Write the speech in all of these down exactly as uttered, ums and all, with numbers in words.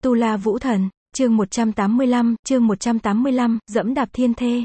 Tu La Vũ Thần, chương một trăm tám mươi lăm, chương một trăm tám mươi lăm, dẫm đạp thiên thê.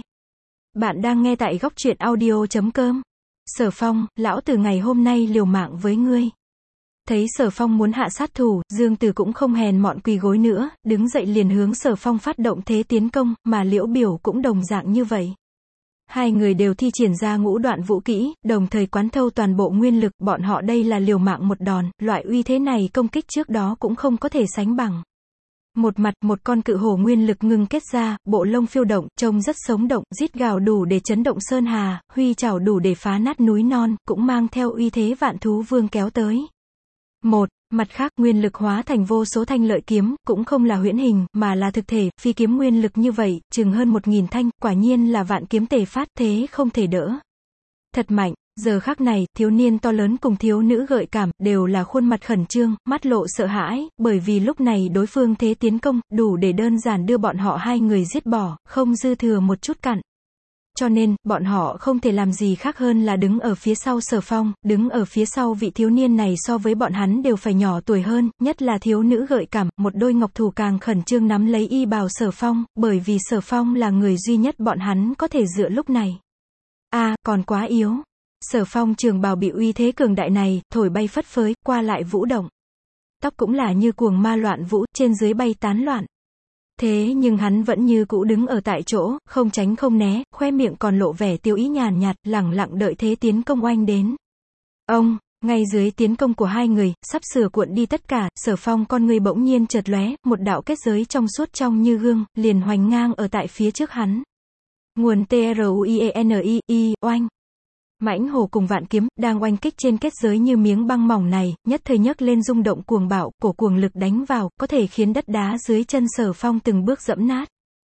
Bạn đang nghe tại góc truyện audio chấm com. Sở Phong, lão tử ngày hôm nay liều mạng với ngươi. Thấy Sở Phong muốn hạ sát thủ, Dương Tử cũng không hèn mọn quỳ gối nữa, đứng dậy liền hướng Sở Phong phát động thế tiến công, mà Liễu Biểu cũng đồng dạng như vậy. Hai người đều thi triển ra ngũ đoạn vũ kỹ, đồng thời quán thâu toàn bộ nguyên lực, bọn họ đây là liều mạng một đòn, loại uy thế này công kích trước đó cũng không có thể sánh bằng. Một mặt, một con cự hổ nguyên lực ngưng kết ra, bộ lông phiêu động, trông rất sống động, rít gào đủ để chấn động sơn hà, huy chảo đủ để phá nát núi non, cũng mang theo uy thế vạn thú vương kéo tới. Một, mặt khác, nguyên lực hóa thành vô số thanh lợi kiếm, cũng không là huyễn hình, mà là thực thể, phi kiếm nguyên lực như vậy, chừng hơn một nghìn thanh, quả nhiên là vạn kiếm tề phát, thế không thể đỡ. Thật mạnh. Giờ khắc này, thiếu niên to lớn cùng thiếu nữ gợi cảm, đều là khuôn mặt khẩn trương, mắt lộ sợ hãi, bởi vì lúc này đối phương thế tiến công, đủ để đơn giản đưa bọn họ hai người giết bỏ, không dư thừa một chút cặn. Cho nên, bọn họ không thể làm gì khác hơn là đứng ở phía sau Sở Phong, đứng ở phía sau vị thiếu niên này so với bọn hắn đều phải nhỏ tuổi hơn, nhất là thiếu nữ gợi cảm, một đôi ngọc thủ càng khẩn trương nắm lấy y bào Sở Phong, bởi vì Sở Phong là người duy nhất bọn hắn có thể dựa lúc này. A, à, còn quá yếu. Sở Phong trường bào bị uy thế cường đại này, thổi bay phất phới, qua lại vũ động. Tóc cũng là như cuồng ma loạn vũ, trên dưới bay tán loạn. Thế nhưng hắn vẫn như cũ đứng ở tại chỗ, không tránh không né, khoe miệng còn lộ vẻ tiêu ý nhàn nhạt, lẳng lặng đợi thế tiến công oanh đến. Ông, ngay dưới tiến công của hai người, sắp sửa cuộn đi tất cả, Sở Phong con người bỗng nhiên chợt lóe, một đạo kết giới trong suốt trong như gương, liền hoành ngang ở tại phía trước hắn. Nguồn T R U I E N I, I, oanh. Mãnh hổ cùng vạn kiếm, đang oanh kích trên kết giới như miếng băng mỏng này, nhất thời nhấc lên rung động cuồng bạo, cổ cuồng lực đánh vào, có thể khiến đất đá dưới chân Sở Phong từng bước dẫm nát.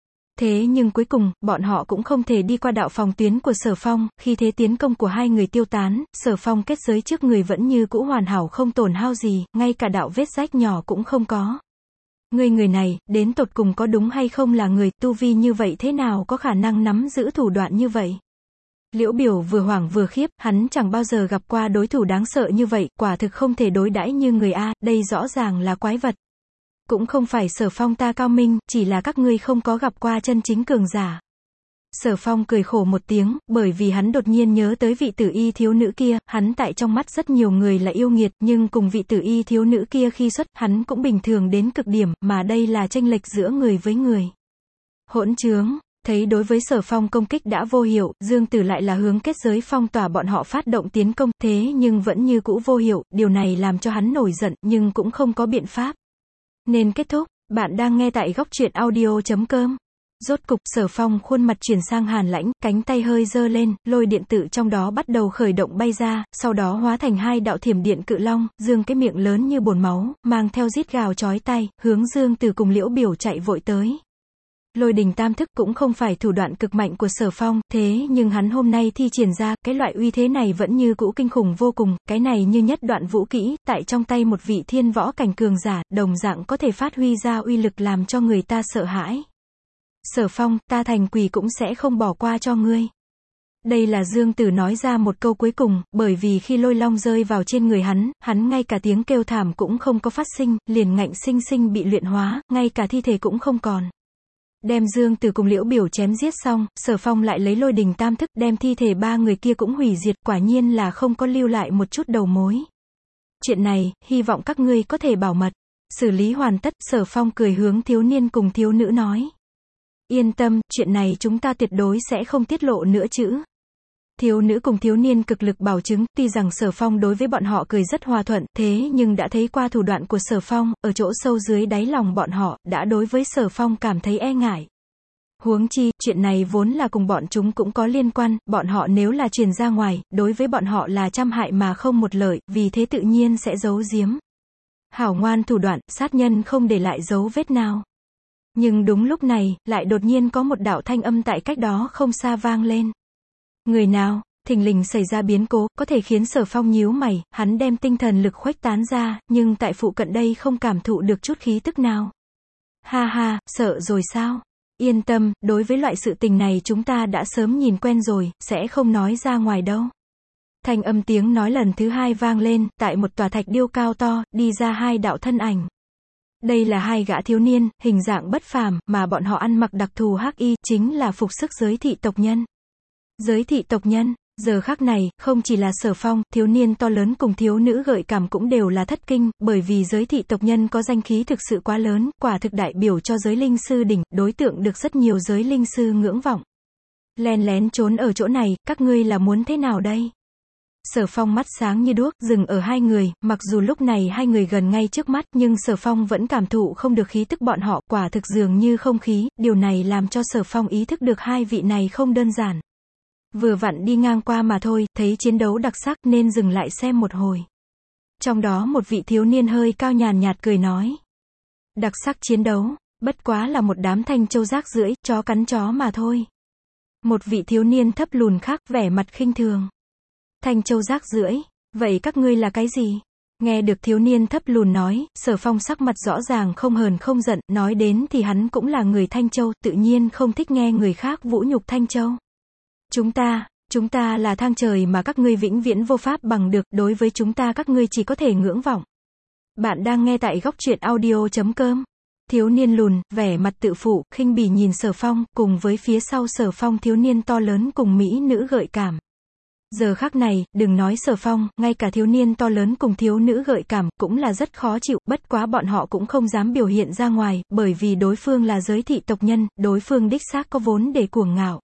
Thế nhưng cuối cùng, bọn họ cũng không thể đi qua đạo phòng tuyến của Sở Phong, khi thế tiến công của hai người tiêu tán, Sở Phong kết giới trước người vẫn như cũ hoàn hảo không tổn hao gì, ngay cả đạo vết rách nhỏ cũng không có. Người người này, đến tột cùng có đúng hay không là người, tu vi như vậy thế nào có khả năng nắm giữ thủ đoạn như vậy? Liễu Biểu vừa hoảng vừa khiếp, hắn chẳng bao giờ gặp qua đối thủ đáng sợ như vậy, quả thực không thể đối đãi như người A, đây rõ ràng là quái vật. Cũng không phải Sở Phong ta cao minh, chỉ là các ngươi không có gặp qua chân chính cường giả. Sở Phong cười khổ một tiếng, bởi vì hắn đột nhiên nhớ tới vị tử y thiếu nữ kia, hắn tại trong mắt rất nhiều người là yêu nghiệt, nhưng cùng vị tử y thiếu nữ kia khi xuất, hắn cũng bình thường đến cực điểm, mà đây là chênh lệch giữa người với người. Hỗn trướng. Thấy đối với Sở Phong công kích đã vô hiệu, Dương Tử lại là hướng kết giới phong tỏa bọn họ phát động tiến công, thế nhưng vẫn như cũ vô hiệu, điều này làm cho hắn nổi giận, nhưng cũng không có biện pháp. Nên kết thúc, bạn đang nghe tại góc truyện audio chấm com. Rốt cục, Sở Phong khuôn mặt chuyển sang hàn lãnh, cánh tay hơi giơ lên, lôi điện tự trong đó bắt đầu khởi động bay ra, sau đó hóa thành hai đạo thiểm điện cự long, dương cái miệng lớn như bồn máu, mang theo rít gào chói tai, hướng Dương Tử cùng Liễu Biểu chạy vội tới. Lôi đình tam thức cũng không phải thủ đoạn cực mạnh của Sở Phong, thế nhưng hắn hôm nay thi triển ra, cái loại uy thế này vẫn như cũ kinh khủng vô cùng, cái này như nhất đoạn vũ kỹ, tại trong tay một vị thiên võ cảnh cường giả, đồng dạng có thể phát huy ra uy lực làm cho người ta sợ hãi. Sở Phong, ta thành quỷ cũng sẽ không bỏ qua cho ngươi. Đây là Dương Tử nói ra một câu cuối cùng, bởi vì khi lôi long rơi vào trên người hắn, hắn ngay cả tiếng kêu thảm cũng không có phát sinh, liền ngạnh sinh sinh bị luyện hóa, ngay cả thi thể cũng không còn. Đem Dương Tử cùng Liễu Biểu chém giết xong, Sở Phong lại lấy lôi đình tam thức, đem thi thể ba người kia cũng hủy diệt, quả nhiên là không có lưu lại một chút đầu mối. Chuyện này, hy vọng các ngươi có thể bảo mật. Xử lý hoàn tất, Sở Phong cười hướng thiếu niên cùng thiếu nữ nói. Yên tâm, chuyện này chúng ta tuyệt đối sẽ không tiết lộ nữa chứ. Thiếu nữ cùng thiếu niên cực lực bảo chứng, tuy rằng Sở Phong đối với bọn họ cười rất hòa thuận, thế nhưng đã thấy qua thủ đoạn của Sở Phong, ở chỗ sâu dưới đáy lòng bọn họ, đã đối với Sở Phong cảm thấy e ngại. Huống chi, chuyện này vốn là cùng bọn chúng cũng có liên quan, bọn họ nếu là truyền ra ngoài, đối với bọn họ là trăm hại mà không một lợi, vì thế tự nhiên sẽ giấu giếm. Hảo ngoan thủ đoạn, sát nhân không để lại dấu vết nào. Nhưng đúng lúc này, lại đột nhiên có một đạo thanh âm tại cách đó không xa vang lên. Người nào? Thình lình xảy ra biến cố, có thể khiến Sở Phong nhíu mày, hắn đem tinh thần lực khuếch tán ra, nhưng tại phụ cận đây không cảm thụ được chút khí tức nào. Ha ha, sợ rồi sao? Yên tâm, đối với loại sự tình này chúng ta đã sớm nhìn quen rồi, sẽ không nói ra ngoài đâu. Thanh âm tiếng nói lần thứ hai vang lên, tại một tòa thạch điêu cao to, đi ra hai đạo thân ảnh. Đây là hai gã thiếu niên, hình dạng bất phàm, mà bọn họ ăn mặc đặc thù hắc y, chính là phục sức giới thị tộc nhân. Giới thị tộc nhân, giờ khắc này, không chỉ là Sở Phong, thiếu niên to lớn cùng thiếu nữ gợi cảm cũng đều là thất kinh, bởi vì giới thị tộc nhân có danh khí thực sự quá lớn, quả thực đại biểu cho giới linh sư đỉnh, đối tượng được rất nhiều giới linh sư ngưỡng vọng. Len lén trốn ở chỗ này, các ngươi là muốn thế nào đây? Sở Phong mắt sáng như đuốc, dừng ở hai người, mặc dù lúc này hai người gần ngay trước mắt, nhưng Sở Phong vẫn cảm thụ không được khí tức bọn họ, quả thực dường như không khí, điều này làm cho Sở Phong ý thức được hai vị này không đơn giản. Vừa vặn đi ngang qua mà thôi, thấy chiến đấu đặc sắc nên dừng lại xem một hồi. Trong đó một vị thiếu niên hơi cao nhàn nhạt cười nói. Đặc sắc chiến đấu, bất quá là một đám thanh châu rác rưởi, chó cắn chó mà thôi. Một vị thiếu niên thấp lùn khác vẻ mặt khinh thường. Thanh châu rác rưởi, vậy các ngươi là cái gì? Nghe được thiếu niên thấp lùn nói, Sở Phong sắc mặt rõ ràng không hờn không giận, nói đến thì hắn cũng là người Thanh Châu, tự nhiên không thích nghe người khác vũ nhục Thanh Châu. Chúng ta, chúng ta là thang trời mà các ngươi vĩnh viễn vô pháp bằng được, đối với chúng ta các ngươi chỉ có thể ngưỡng vọng. Bạn đang nghe tại góc truyện audio chấm com. Thiếu niên lùn, vẻ mặt tự phụ, khinh bỉ nhìn Sở Phong, cùng với phía sau Sở Phong thiếu niên to lớn cùng mỹ nữ gợi cảm. Giờ khắc này, đừng nói Sở Phong, ngay cả thiếu niên to lớn cùng thiếu nữ gợi cảm, cũng là rất khó chịu, bất quá bọn họ cũng không dám biểu hiện ra ngoài, bởi vì đối phương là giới thị tộc nhân, đối phương đích xác có vốn để cuồng ngạo.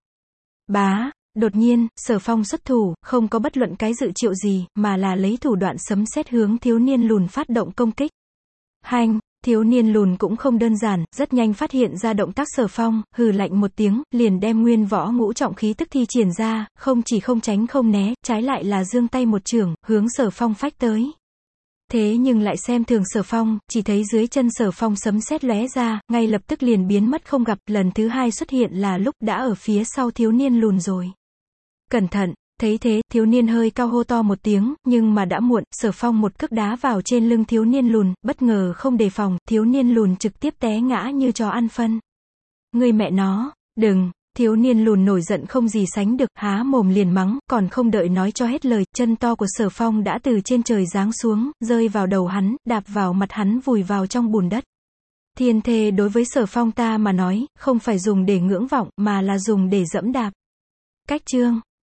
Bá, đột nhiên, Sở Phong xuất thủ, không có bất luận cái dự triệu gì, mà là lấy thủ đoạn sấm sét hướng thiếu niên lùn phát động công kích. Hành! Thiếu niên lùn cũng không đơn giản, rất nhanh phát hiện ra động tác Sở Phong, hừ lạnh một tiếng, liền đem nguyên võ ngũ trọng khí tức thi triển ra, không chỉ không tránh không né, trái lại là giương tay một chưởng, hướng Sở Phong phách tới. Thế nhưng lại xem thường Sở Phong, chỉ thấy dưới chân Sở Phong sấm sét lóe ra, ngay lập tức liền biến mất không gặp, lần thứ hai xuất hiện là lúc đã ở phía sau thiếu niên lùn rồi. Cẩn thận! Thấy thế, thiếu niên hơi cao hô to một tiếng, nhưng mà đã muộn, Sở Phong một cước đá vào trên lưng thiếu niên lùn, bất ngờ không đề phòng, thiếu niên lùn trực tiếp té ngã như chó ăn phân. Người mẹ nó, đừng, thiếu niên lùn nổi giận không gì sánh được, há mồm liền mắng, còn không đợi nói cho hết lời, chân to của Sở Phong đã từ trên trời giáng xuống, rơi vào đầu hắn, đạp vào mặt hắn vùi vào trong bùn đất. Thiên thê đối với Sở Phong ta mà nói, không phải dùng để ngưỡng vọng, mà là dùng để dẫm đạp. Cách chương